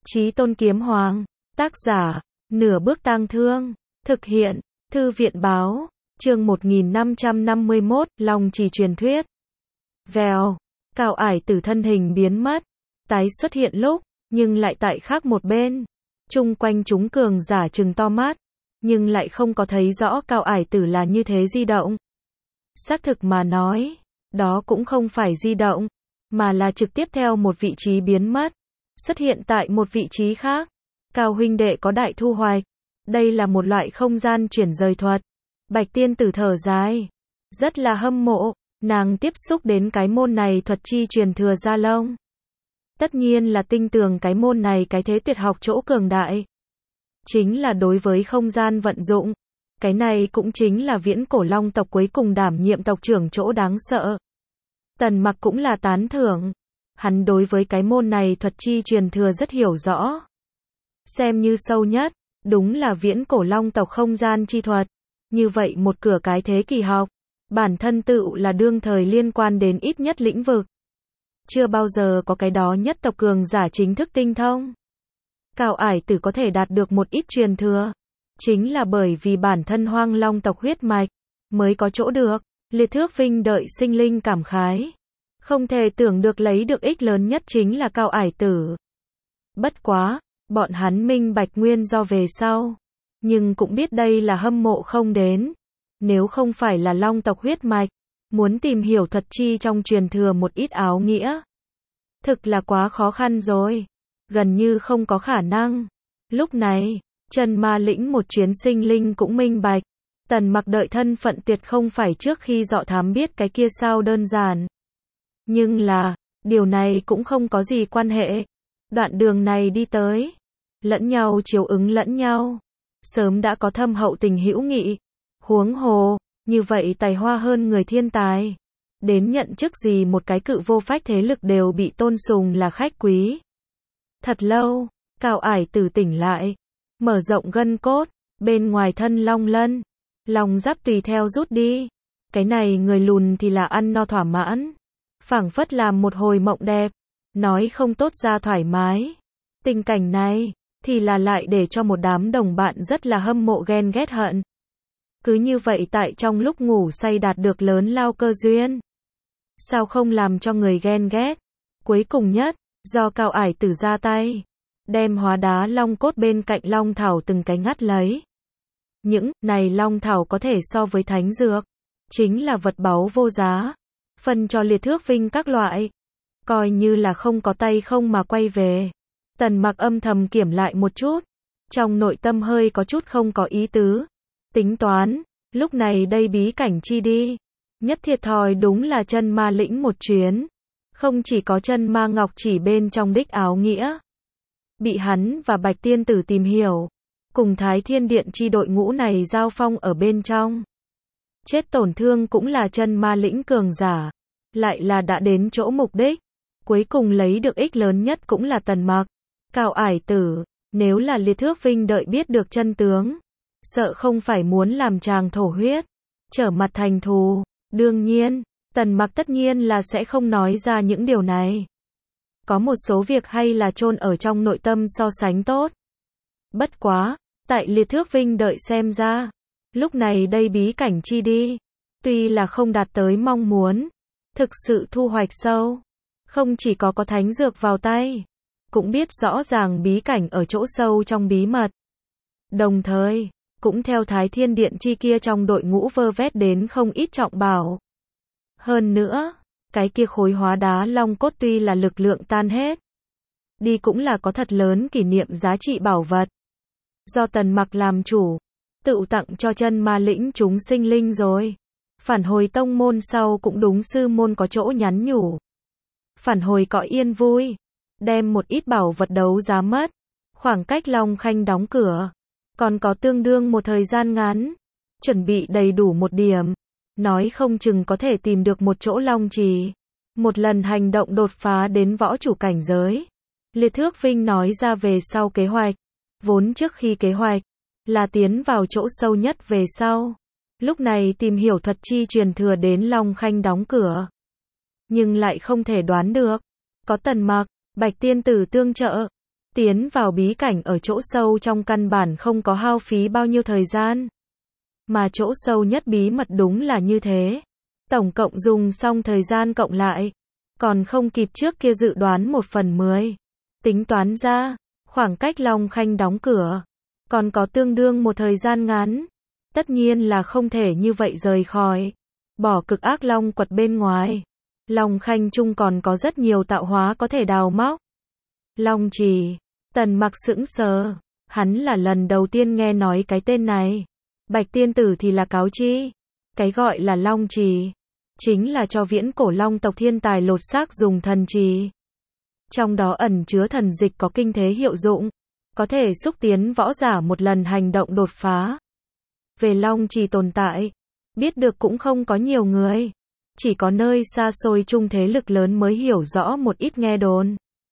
Chí Tôn Kiếm Hoàng, tác giả, Nửa Bước Tang Thương, thực hiện, Thư viện báo, chương 1551, Long Trì truyền thuyết. Vèo, Cao Ải Tử thân hình biến mất, tái xuất hiện lúc, nhưng lại tại khác một bên. Chung quanh chúng cường giả trừng to mắt, nhưng lại không có thấy rõ Cao Ải Tử là như thế di động. Xác thực mà nói, đó cũng không phải di động, mà là trực tiếp theo một vị trí biến mất, xuất hiện tại một vị trí khác. Cao huynh đệ có đại thu hoạch. Đây là một loại không gian chuyển rời thuật. Bạch tiên tử thở dài, rất là hâm mộ, nàng tiếp xúc đến cái môn này thuật chi truyền thừa Gia Long. Tất nhiên là tin tưởng cái môn này cái thế tuyệt học chỗ cường đại. Chính là đối với không gian vận dụng. Cái này cũng chính là viễn cổ long tộc cuối cùng đảm nhiệm tộc trưởng chỗ đáng sợ. Tần Mặc cũng là tán thưởng. Hắn đối với cái môn này thuật chi truyền thừa rất hiểu rõ. Xem như sâu nhất, đúng là viễn cổ long tộc không gian chi thuật. Như vậy một cửa cái thế kỳ học, bản thân tựu là đương thời liên quan đến ít nhất lĩnh vực. Chưa bao giờ có cái đó nhất tộc cường giả chính thức tinh thông. Cao Ải Tử có thể đạt được một ít truyền thừa, chính là bởi vì bản thân hoang long tộc huyết mạch, mới có chỗ được. Liệt Thước Vinh đợi sinh linh cảm khái. Không thể tưởng được lấy được ích lớn nhất chính là Cao Ải Tử. Bất quá, bọn hắn minh bạch nguyên do về sau. Nhưng cũng biết đây là hâm mộ không đến. Nếu không phải là long tộc huyết mạch, muốn tìm hiểu thuật chi trong truyền thừa một ít áo nghĩa, thực là quá khó khăn rồi. Gần như không có khả năng. Lúc này, Trần Ma lĩnh một chuyến sinh linh cũng minh bạch. Tần Mặc đợi thân phận tuyệt không phải trước khi dọ thám biết cái kia sao đơn giản. Nhưng là, điều này cũng không có gì quan hệ. Đoạn đường này đi tới, lẫn nhau chiếu ứng lẫn nhau, sớm đã có thâm hậu tình hữu nghị. Huống hồ, như vậy tài hoa hơn người thiên tài. Đến nhận chức gì một cái cự vô phách thế lực đều bị tôn sùng là khách quý. Thật lâu, Cao Ải Tử tỉnh lại, mở rộng gân cốt, bên ngoài thân long lân, lòng giáp tùy theo rút đi. Cái này người lùn thì là ăn no thỏa mãn, phảng phất làm một hồi mộng đẹp, nói không tốt ra thoải mái. Tình cảnh này, thì là lại để cho một đám đồng bạn rất là hâm mộ ghen ghét hận. Cứ như vậy tại trong lúc ngủ say đạt được lớn lao cơ duyên. Sao không làm cho người ghen ghét? Cuối cùng nhất, do Cao Ải Tử ra tay, đem hóa đá long cốt bên cạnh long thảo từng cái ngắt lấy. Những này long thảo có thể so với thánh dược, chính là vật báu vô giá, phân cho Liệt Thước Vinh các loại, coi như là không có tay không mà quay về. Tần Mặc âm thầm kiểm lại một chút, trong nội tâm hơi có chút không có ý tứ, tính toán, lúc này đây bí cảnh chi đi, nhất thiệt thòi đúng là Chân Ma lĩnh một chuyến, không chỉ có Chân Ma ngọc chỉ bên trong đích áo nghĩa, bị hắn và Bạch tiên tử tìm hiểu, cùng Thái Thiên Điện chi đội ngũ này giao phong ở bên trong. Chết tổn thương cũng là Chân Ma lĩnh cường giả, lại là đã đến chỗ mục đích, cuối cùng lấy được ích lớn nhất cũng là Tần Mặc. Cao Ải Tử, nếu là Liệt Thước Vinh đợi biết được chân tướng, sợ không phải muốn làm chàng thổ huyết, trở mặt thành thù. Đương nhiên, Tần Mặc tất nhiên là sẽ không nói ra những điều này. Có một số việc hay là chôn ở trong nội tâm so sánh tốt. Bất quá, tại Liệt Thước Vinh đợi xem ra, lúc này đây bí cảnh chi đi, tuy là không đạt tới mong muốn, thực sự thu hoạch sâu, không chỉ có thánh dược vào tay, cũng biết rõ ràng bí cảnh ở chỗ sâu trong bí mật. Đồng thời, cũng theo Thái Thiên Điện chi kia trong đội ngũ vơ vét đến không ít trọng bảo. Hơn nữa, cái kia khối hóa đá long cốt tuy là lực lượng tan hết, đi cũng là có thật lớn kỷ niệm giá trị bảo vật. Do Tần Mặc làm chủ, tự tặng cho Chân Ma lĩnh chúng sinh linh rồi. Phản hồi tông môn sau cũng đúng sư môn có chỗ nhắn nhủ. Phản hồi cõi yên vui, đem một ít bảo vật đấu giá mất, khoảng cách Long Khanh đóng cửa, còn có tương đương một thời gian ngắn, chuẩn bị đầy đủ một điểm, nói không chừng có thể tìm được một chỗ long trì, một lần hành động đột phá đến võ chủ cảnh giới. Liệt Thước Vinh nói ra về sau kế hoạch, vốn trước khi kế hoạch là tiến vào chỗ sâu nhất về sau, lúc này tìm hiểu thuật chi truyền thừa đến Long Khanh đóng cửa, nhưng lại không thể đoán được, có Tần Mặc, Bạch tiên tử tương trợ, Tiến vào bí cảnh ở chỗ sâu trong căn bản không có hao phí bao nhiêu thời gian. Mà chỗ sâu nhất bí mật đúng là như thế. Tổng cộng dùng xong thời gian cộng lại, còn không kịp trước kia dự đoán 1/10. Tính toán ra, khoảng cách Long Khanh đóng cửa, còn có tương đương một thời gian ngắn. Tất nhiên là không thể như vậy rời khỏi. Bỏ cực ác long quật bên ngoài. Long Khanh chung còn có rất nhiều tạo hóa có thể đào móc. Long Trì. Tần Mặc sững sờ. Hắn là lần đầu tiên nghe nói cái tên này. Bạch tiên tử thì là cáo chi. Cái gọi là Long Trì chính là cho viễn cổ long tộc thiên tài lột xác dùng thần trì. Trong đó ẩn chứa thần dịch có kinh thế hiệu dụng, có thể xúc tiến võ giả một lần hành động đột phá. Về Long Trì tồn tại, biết được cũng không có nhiều người. Chỉ có nơi xa xôi chung thế lực lớn mới hiểu rõ một ít nghe đồn.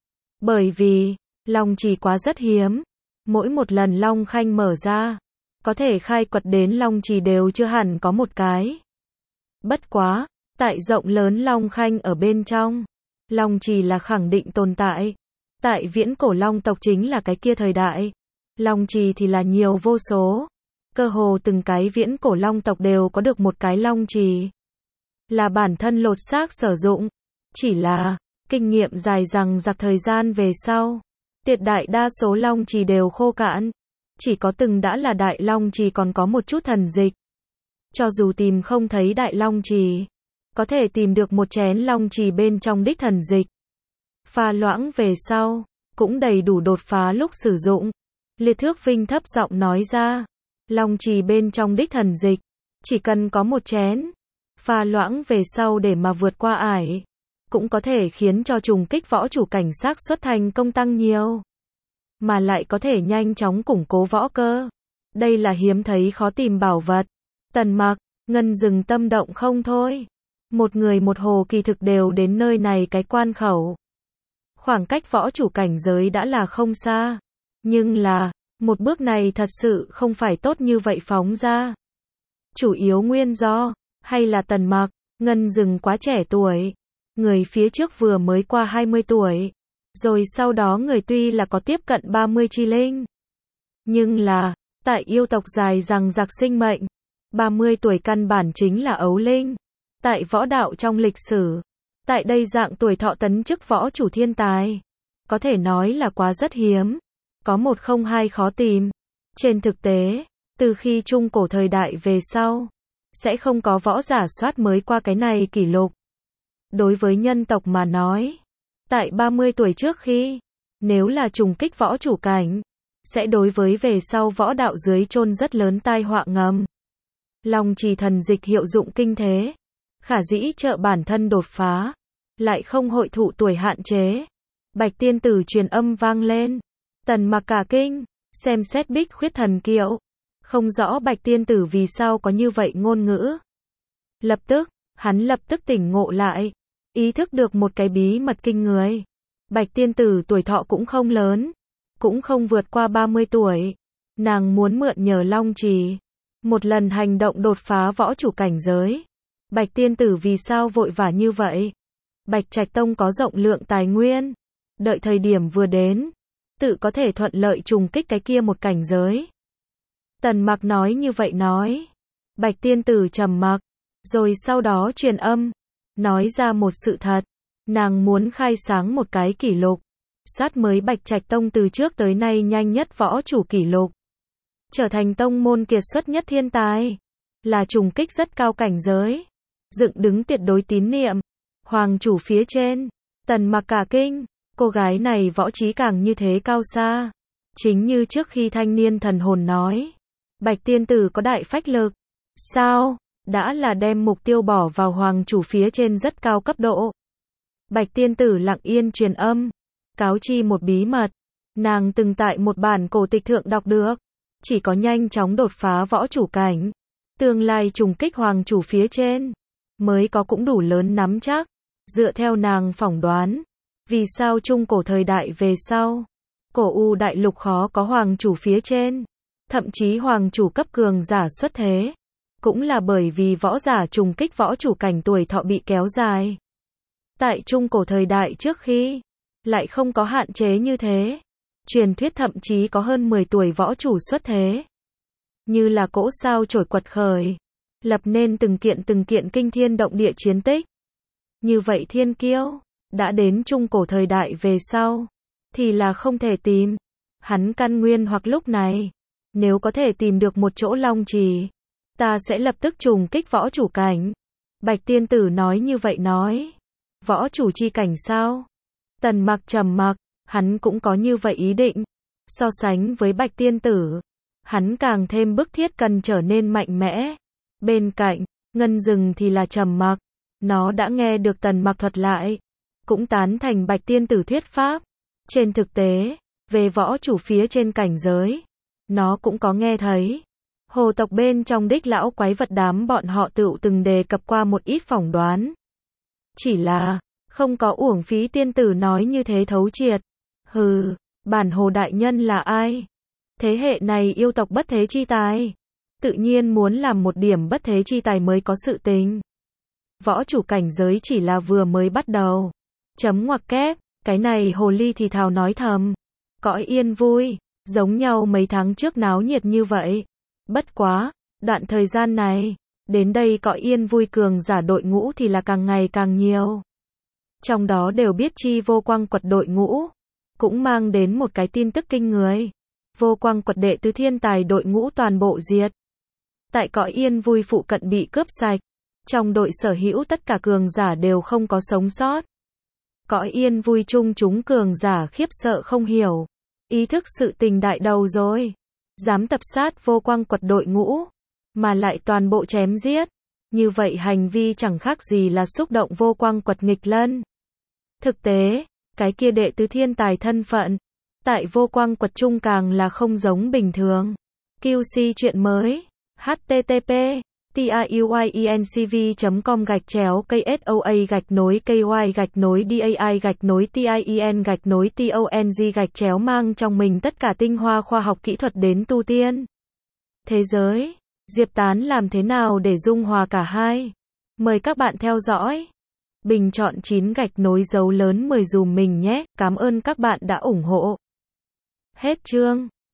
Bởi vì, Long Trì quá rất hiếm. Mỗi một lần Long Khanh mở ra, có thể khai quật đến Long Trì đều chưa hẳn có một cái. Bất quá, tại rộng lớn Long Khanh ở bên trong, Long Trì là khẳng định tồn tại. Tại viễn cổ long tộc chính là cái kia thời đại. Long Trì thì là nhiều vô số. Cơ hồ từng cái viễn cổ long tộc đều có được một cái Long Trì. Là bản thân lột xác sử dụng. Chỉ là, kinh nghiệm dài dằng dặc thời gian về sau, tuyệt đại đa số Long Trì đều khô cạn. Chỉ có từng đã là đại Long Trì còn có một chút thần dịch. Cho dù tìm không thấy đại Long Trì, có thể tìm được một chén Long Trì bên trong đích thần dịch. Pha loãng về sau, cũng đầy đủ đột phá lúc sử dụng. Liệt Thước Vinh thấp giọng nói ra, Long Trì bên trong đích thần dịch, chỉ cần có một chén, pha loãng về sau để mà vượt qua ải, cũng có thể khiến cho trùng kích võ chủ cảnh xác suất thành công tăng nhiều. Mà lại có thể nhanh chóng củng cố võ cơ. Đây là hiếm thấy khó tìm bảo vật. Tần Mặc, Ngân Dừng tâm động không thôi. Một người một hồ kỳ thực đều đến nơi này cái quan khẩu. Khoảng cách võ chủ cảnh giới đã là không xa. Nhưng là, một bước này thật sự không phải tốt như vậy phóng ra. Chủ yếu nguyên do, hay là Tần Mặc, Ngân Dừng quá trẻ tuổi. Người phía trước vừa mới qua 20 tuổi. Rồi sau đó người tuy là có tiếp cận 30 chi linh. Nhưng là, tại yêu tộc dài dằng dặc sinh mệnh, 30 tuổi căn bản chính là ấu linh. Tại võ đạo trong lịch sử, tại đây dạng tuổi thọ tấn chức võ chủ thiên tài, có thể nói là quá rất hiếm. Có một không hai khó tìm. Trên thực tế, từ khi trung cổ thời đại về sau, sẽ không có võ giả soát mới qua cái này kỷ lục. Đối với nhân tộc mà nói, tại 30 tuổi trước khi, nếu là trùng kích võ chủ cảnh, sẽ đối với về sau võ đạo dưới chôn rất lớn tai họa ngầm. Long Trì thần dịch hiệu dụng kinh thế, khả dĩ trợ bản thân đột phá, lại không hội thụ tuổi hạn chế. Bạch tiên tử truyền âm vang lên. Tần Mặc cả kinh, xem xét Bích Khuyết thần kiệu, không rõ Bạch tiên tử vì sao có như vậy ngôn ngữ. Lập tức, hắn lập tức tỉnh ngộ lại, ý thức được một cái bí mật kinh người. Bạch tiên tử tuổi thọ cũng không lớn, cũng không vượt qua 30 tuổi. Nàng muốn mượn nhờ Long Trì, một lần hành động đột phá võ chủ cảnh giới. Bạch tiên tử vì sao vội vã như vậy? Bạch Trạch Tông có rộng lượng tài nguyên, đợi thời điểm vừa đến, tự có thể thuận lợi trùng kích cái kia một cảnh giới. Tần Mặc nói như vậy nói. Bạch tiên tử trầm mặc, rồi sau đó truyền âm, nói ra một sự thật. Nàng muốn khai sáng một cái kỷ lục, sát mới Bạch Trạch Tông từ trước tới nay nhanh nhất võ chủ kỷ lục. Trở thành tông môn kiệt xuất nhất thiên tài, là trùng kích rất cao cảnh giới, dựng đứng tuyệt đối tín niệm. Hoàng chủ phía trên, Tần Mặc cả kinh, cô gái này võ trí càng như thế cao xa. Chính như trước khi thanh niên thần hồn nói, Bạch tiên tử có đại phách lực. Sao? Đã là đem mục tiêu bỏ vào hoàng chủ phía trên rất cao cấp độ. Bạch tiên tử lặng yên truyền âm, cáo chi một bí mật. Nàng từng tại một bản cổ tịch thượng đọc được, chỉ có nhanh chóng đột phá võ chủ cảnh, tương lai trùng kích hoàng chủ phía trên, mới có cũng đủ lớn nắm chắc. Dựa theo nàng phỏng đoán, vì sao trung cổ thời đại về sau, cổ U đại lục khó có hoàng chủ phía trên, thậm chí hoàng chủ cấp cường giả xuất thế, cũng là bởi vì võ giả trùng kích võ chủ cảnh tuổi thọ bị kéo dài. Tại trung cổ thời đại trước khi, lại không có hạn chế như thế. Truyền thuyết thậm chí có hơn 10 tuổi võ chủ xuất thế. Như là cỗ sao chổi quật khởi, lập nên từng kiện kinh thiên động địa chiến tích. Như vậy thiên kiêu, đã đến trung cổ thời đại về sau, thì là không thể tìm. Hắn căn nguyên hoặc lúc này, nếu có thể tìm được một chỗ long trì, ta sẽ lập tức trùng kích võ chủ cảnh. Bạch tiên tử nói như vậy nói. Võ chủ chi cảnh sao? Tần Mặc trầm mặc, hắn cũng có như vậy ý định. So sánh với Bạch tiên tử, hắn càng thêm bức thiết cần trở nên mạnh mẽ. Bên cạnh, Ngân Dừng thì là trầm mặc. Nó đã nghe được Tần Mặc thuật lại, cũng tán thành Bạch tiên tử thuyết pháp. Trên thực tế, về võ chủ phía trên cảnh giới, nó cũng có nghe thấy. Hồ tộc bên trong đích lão quái vật đám bọn họ tựu từng đề cập qua một ít phỏng đoán. Chỉ là, không có uổng phí tiên tử nói như thế thấu triệt. Hừ, bản hồ đại nhân là ai? Thế hệ này yêu tộc bất thế chi tài. Tự nhiên muốn làm một điểm bất thế chi tài mới có sự tình. Võ chủ cảnh giới chỉ là vừa mới bắt đầu. Chấm ngoặc kép, cái này hồ ly thì thào nói thầm. Cõi yên vui, giống nhau mấy tháng trước náo nhiệt như vậy. Bất quá, đoạn thời gian này, đến đây cõi yên vui cường giả đội ngũ thì là càng ngày càng nhiều. Trong đó đều biết chi vô quang quật đội ngũ, cũng mang đến một cái tin tức kinh người. Vô quang quật đệ tứ thiên tài đội ngũ toàn bộ diệt. Tại cõi yên vui phụ cận bị cướp sạch. Trong đội sở hữu tất cả cường giả đều không có sống sót. Cõi yên vui chung chúng cường giả khiếp sợ không hiểu. Ý thức sự tình đại đầu rồi. Dám tập sát vô quang quật đội ngũ, mà lại toàn bộ chém giết. Như vậy hành vi chẳng khác gì là xúc động vô quang quật nghịch lân. Thực tế, cái kia đệ tứ thiên tài thân phận, tại vô quang quật trung càng là không giống bình thường. QC chuyện mới. http tiuyencv.com/KY-DAI-TONG-TIEN-TONG mang trong mình tất cả tinh hoa khoa học kỹ thuật đến tu tiên. Thế giới, Diệp Tán làm thế nào để dung hòa cả hai? Mời các bạn theo dõi. Bình chọn 9 gạch nối dấu lớn 10 dùm mình nhé. Cảm ơn các bạn đã ủng hộ. Hết chương.